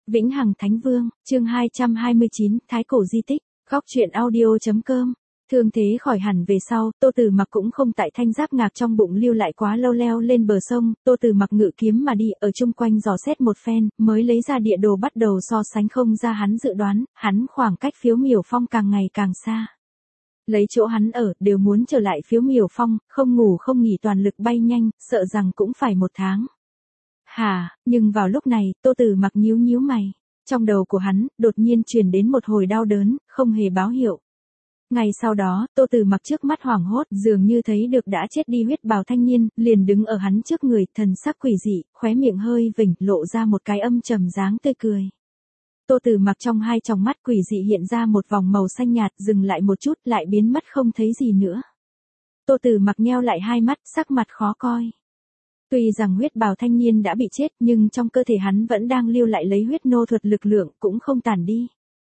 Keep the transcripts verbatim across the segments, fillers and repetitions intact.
Vĩnh Hằng Thánh Vương, chương hai trăm hai mươi chín, Thái Cổ Di Tích, góc truyện audio.com. Thương thế khỏi hẳn về sau, Tô Tử Mặc cũng không tại Thanh Giáp Ngạc trong bụng lưu lại quá lâu, leo lên bờ sông, Tô Tử Mặc ngự kiếm mà đi, ở chung quanh dò xét một phen, mới lấy ra địa đồ bắt đầu so sánh. Không ra hắn dự đoán, hắn khoảng cách Phiếu Miểu Phong càng ngày càng xa. Lấy chỗ hắn ở, đều muốn trở lại Phiếu Miểu Phong, không ngủ không nghỉ toàn lực bay nhanh, sợ rằng cũng phải một tháng. Hả, nhưng vào lúc này, Tô Tử Mặc nhíu nhíu mày. Trong đầu của hắn, đột nhiên truyền đến một hồi đau đớn, không hề báo hiệu. Ngày sau đó, Tô Tử Mặc trước mắt hoảng hốt, dường như thấy được đã chết đi huyết bào thanh niên, liền đứng ở hắn trước người, thần sắc quỷ dị, khóe miệng hơi vểnh, lộ ra một cái âm trầm dáng tươi cười. Tô Tử Mặc trong hai tròng mắt quỷ dị hiện ra một vòng màu xanh nhạt, dừng lại một chút, lại biến mất không thấy gì nữa. Tô Tử Mặc nheo lại hai mắt, sắc mặt khó coi. Tuy rằng huyết bào thanh niên đã bị chết, nhưng trong cơ thể hắn vẫn đang lưu lại lấy huyết nô thuật lực lượng, cũng không tàn đi.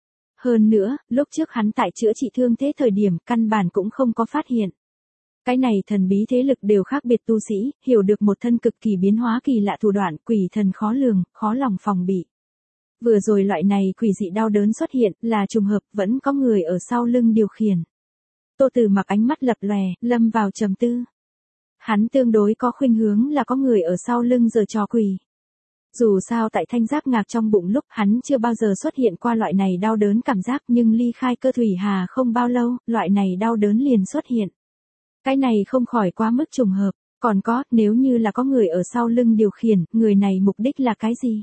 Hơn nữa, lúc trước hắn tại chữa trị thương thế thời điểm, căn bản cũng không có phát hiện. Cái này thần bí thế lực đều khác biệt tu sĩ, hiểu được một thân cực kỳ biến hóa kỳ lạ thủ đoạn, quỷ thần khó lường, khó lòng phòng bị. Vừa rồi loại này quỷ dị đau đớn xuất hiện, là trùng hợp, vẫn có người ở sau lưng điều khiển. Tô Tử Mặc ánh mắt lập lòe, lâm vào trầm tư. Hắn tương đối có khuynh hướng là có người ở sau lưng giở trò quỷ. Dù sao tại Thanh Giáp Ngạc trong bụng lúc hắn chưa bao giờ xuất hiện qua loại này đau đớn cảm giác, nhưng ly khai Cơ Thủy Hà không bao lâu, loại này đau đớn liền xuất hiện. Cái này không khỏi quá mức trùng hợp, còn có, nếu như là có người ở sau lưng điều khiển, người này mục đích là cái gì?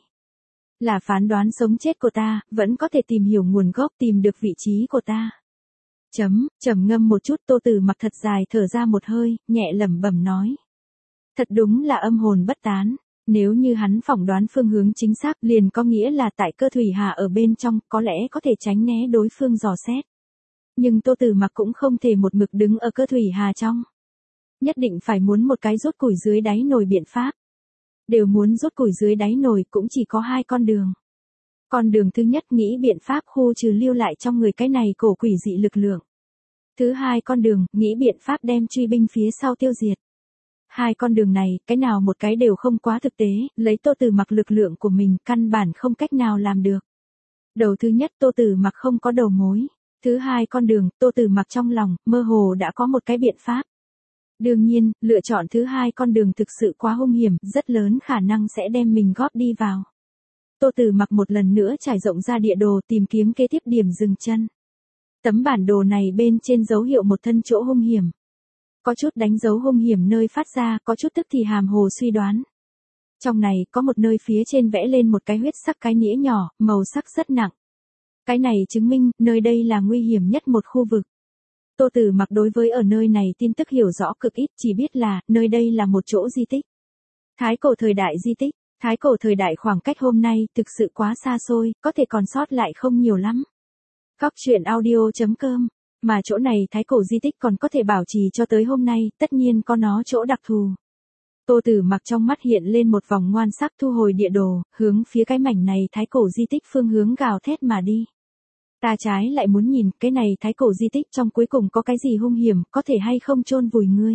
Là phán đoán sống chết của ta, vẫn có thể tìm hiểu nguồn gốc, tìm được vị trí của ta. Chấm, trầm ngâm một chút, Tô Tử Mặc thật dài thở ra một hơi, nhẹ lẩm bẩm nói. Thật đúng là âm hồn bất tán. Nếu như hắn phỏng đoán phương hướng chính xác, liền có nghĩa là tại Cơ Thủy Hà ở bên trong, có lẽ có thể tránh né đối phương dò xét. Nhưng Tô Tử Mặc cũng không thể một mực đứng ở Cơ Thủy Hà trong. Nhất định phải muốn một cái rút củi dưới đáy nồi biện pháp. Đều muốn rút củi dưới đáy nồi cũng chỉ có hai con đường. Con đường thứ nhất nghĩ biện pháp khu trừ lưu lại trong người cái này cổ quỷ dị lực lượng. Thứ hai con đường, nghĩ biện pháp đem truy binh phía sau tiêu diệt. Hai con đường này, cái nào một cái đều không quá thực tế, lấy Tô Tử Mặc lực lượng của mình, căn bản không cách nào làm được. Đầu thứ nhất Tô Tử Mặc không có đầu mối. Thứ hai con đường, Tô Tử Mặc trong lòng, mơ hồ đã có một cái biện pháp. Đương nhiên, lựa chọn thứ hai con đường thực sự quá hung hiểm, rất lớn khả năng sẽ đem mình góp đi vào. Tô Tử Mặc một lần nữa trải rộng ra địa đồ tìm kiếm kế tiếp điểm dừng chân. Tấm bản đồ này bên trên dấu hiệu một thân chỗ hung hiểm. Có chút đánh dấu hung hiểm nơi phát ra, có chút tức thì hàm hồ suy đoán. Trong này có một nơi phía trên vẽ lên một cái huyết sắc cái nĩa nhỏ, màu sắc rất nặng. Cái này chứng minh, nơi đây là nguy hiểm nhất một khu vực. Tô Tử Mặc đối với ở nơi này tin tức hiểu rõ cực ít, chỉ biết là, nơi đây là một chỗ di tích. Thái cổ thời đại di tích, thái cổ thời đại khoảng cách hôm nay, thực sự quá xa xôi, có thể còn sót lại không nhiều lắm. Góc truyện audio.com. Mà chỗ này thái cổ di tích còn có thể bảo trì cho tới hôm nay, tất nhiên có nó chỗ đặc thù. Tô Tử Mặc trong mắt hiện lên một vòng ngoan sắc, thu hồi địa đồ, hướng phía cái mảnh này thái cổ di tích phương hướng gào thét mà đi. Ta trái lại muốn nhìn, cái này thái cổ di tích trong cuối cùng có cái gì hung hiểm, có thể hay không chôn vùi ngươi.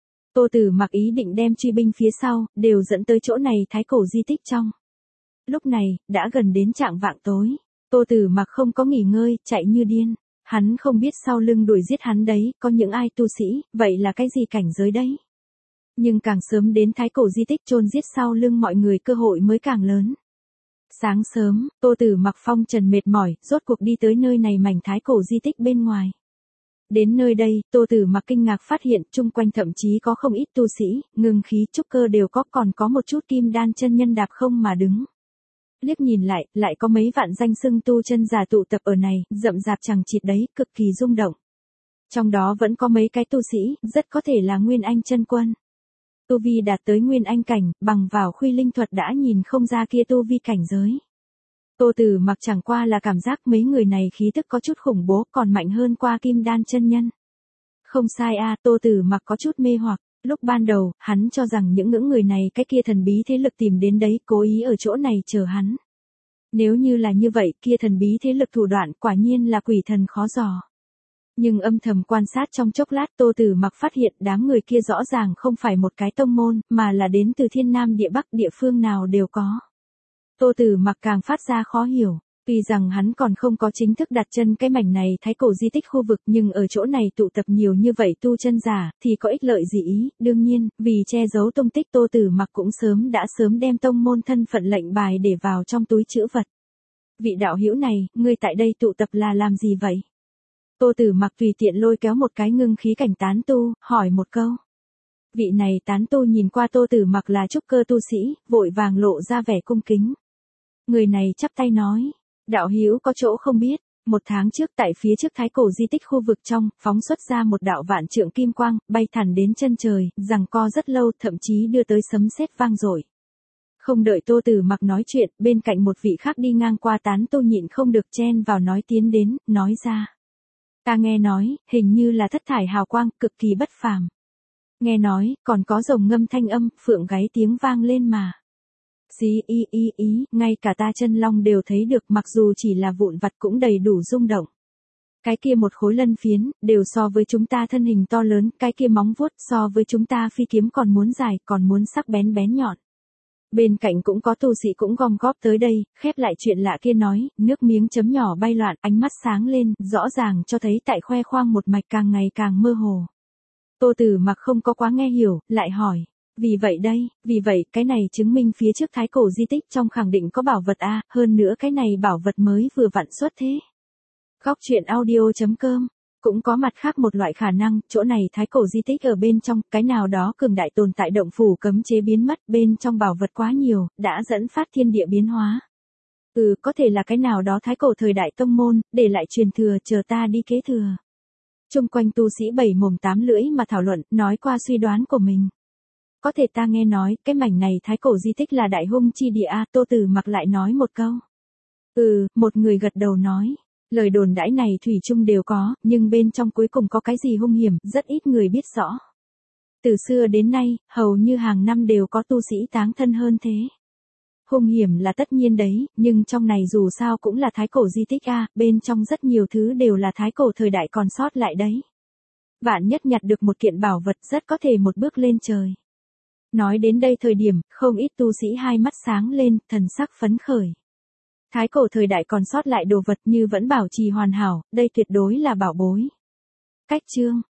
Tô Tử Mặc ý định đem truy binh phía sau, đều dẫn tới chỗ này thái cổ di tích trong. Lúc này, đã gần đến trạng vạng tối. Tô Tử Mặc không có nghỉ ngơi, chạy như điên. Hắn không biết sau lưng đuổi giết hắn đấy, có những ai tu sĩ, vậy là cái gì cảnh giới đấy. Nhưng càng sớm đến thái cổ di tích chôn giết sau lưng mọi người cơ hội mới càng lớn. Sáng sớm, Tô Tử Mặc phong trần mệt mỏi, rốt cuộc đi tới nơi này mảnh thái cổ di tích bên ngoài. Đến nơi đây, Tô Tử Mặc kinh ngạc phát hiện, chung quanh thậm chí có không ít tu sĩ, ngưng khí trúc cơ đều có, còn có một chút kim đan chân nhân đạp không mà đứng. Liếc nhìn lại, lại có mấy vạn danh xưng tu chân giả tụ tập ở này, rậm rạp chằng chịt đấy, cực kỳ rung động. Trong đó vẫn có mấy cái tu sĩ, rất có thể là Nguyên Anh chân quân. Tu vi đạt tới Nguyên Anh cảnh, bằng vào Khuy Linh thuật đã nhìn không ra kia tu vi cảnh giới. Tô Tử Mặc chẳng qua là cảm giác mấy người này khí tức có chút khủng bố, còn mạnh hơn qua kim đan chân nhân. Không sai a, à, Tô Tử Mặc có chút mê hoặc. Lúc ban đầu, hắn cho rằng những ngưỡng người này cái kia thần bí thế lực tìm đến đấy, cố ý ở chỗ này chờ hắn. Nếu như là như vậy, kia thần bí thế lực thủ đoạn quả nhiên là quỷ thần khó dò. Nhưng âm thầm quan sát trong chốc lát, Tô Tử Mặc phát hiện đám người kia rõ ràng không phải một cái tông môn, mà là đến từ thiên nam địa bắc, địa phương nào đều có. Tô Tử Mặc càng phát ra khó hiểu. Tuy rằng hắn còn không có chính thức đặt chân cái mảnh này thái cổ di tích khu vực, nhưng ở chỗ này tụ tập nhiều như vậy tu chân giả, thì có ích lợi gì ý, đương nhiên, vì che giấu tung tích Tô Tử Mặc cũng sớm đã sớm đem tông môn thân phận lệnh bài để vào trong túi trữ vật. Vị đạo hữu này, ngươi tại đây tụ tập là làm gì vậy? Tô Tử Mặc tùy tiện lôi kéo một cái ngưng khí cảnh tán tu, hỏi một câu. Vị này tán tu nhìn qua Tô Tử Mặc là trúc cơ tu sĩ, vội vàng lộ ra vẻ cung kính. Người này chắp tay nói. Đạo hữu có chỗ không biết, một tháng trước tại phía trước thái cổ di tích khu vực trong, phóng xuất ra một đạo vạn trượng kim quang, bay thẳng đến chân trời, giằng co rất lâu, thậm chí đưa tới sấm sét vang dội. Không đợi Tô Tử Mặc nói chuyện, bên cạnh một vị khác đi ngang qua tán tu nhịn không được chen vào nói tiến đến, nói ra. Ta nghe nói, hình như là thất thải hào quang, cực kỳ bất phàm. Nghe nói, còn có rồng ngâm thanh âm, phượng gáy tiếng vang lên mà. Xí y y ý, ngay cả ta chân long đều thấy được, mặc dù chỉ là vụn vặt cũng đầy đủ rung động. Cái kia một khối lân phiến, đều so với chúng ta thân hình to lớn, cái kia móng vuốt so với chúng ta phi kiếm còn muốn dài, còn muốn sắc bén bén nhọn. Bên cạnh cũng có tu sĩ cũng gom góp tới đây, khép lại chuyện lạ kia nói, nước miếng chấm nhỏ bay loạn, ánh mắt sáng lên, rõ ràng cho thấy tại khoe khoang một mạch càng ngày càng mơ hồ. Tô Tử Mặc không có quá nghe hiểu, lại hỏi. Vì vậy đây, vì vậy, cái này chứng minh phía trước thái cổ di tích trong khẳng định có bảo vật a, hơn nữa cái này bảo vật mới vừa vặn xuất thế. Góc truyện audio chấm com. Cũng có mặt khác một loại khả năng, chỗ này thái cổ di tích ở bên trong, cái nào đó cường đại tồn tại động phủ cấm chế biến mất, bên trong bảo vật quá nhiều, đã dẫn phát thiên địa biến hóa. Ừ, có thể là cái nào đó thái cổ thời đại tông môn, để lại truyền thừa, chờ ta đi kế thừa. Chung quanh tu sĩ bảy mồm tám lưỡi mà thảo luận, nói qua suy đoán của mình. Có thể ta nghe nói, cái mảnh này thái cổ di tích là đại hung chi địa a, Tô Tử Mặc lại nói một câu. Ừ, một người gật đầu nói. Lời đồn đãi này thủy chung đều có, nhưng bên trong cuối cùng có cái gì hung hiểm, rất ít người biết rõ. Từ xưa đến nay, hầu như hàng năm đều có tu sĩ táng thân hơn thế. Hung hiểm là tất nhiên đấy, nhưng trong này dù sao cũng là thái cổ di tích a, bên trong rất nhiều thứ đều là thái cổ thời đại còn sót lại đấy. Vạn nhất nhặt được một kiện bảo vật rất có thể một bước lên trời. Nói đến đây thời điểm, không ít tu sĩ hai mắt sáng lên, thần sắc phấn khởi. Thái cổ thời đại còn sót lại đồ vật như vẫn bảo trì hoàn hảo, đây tuyệt đối là bảo bối. Cách chương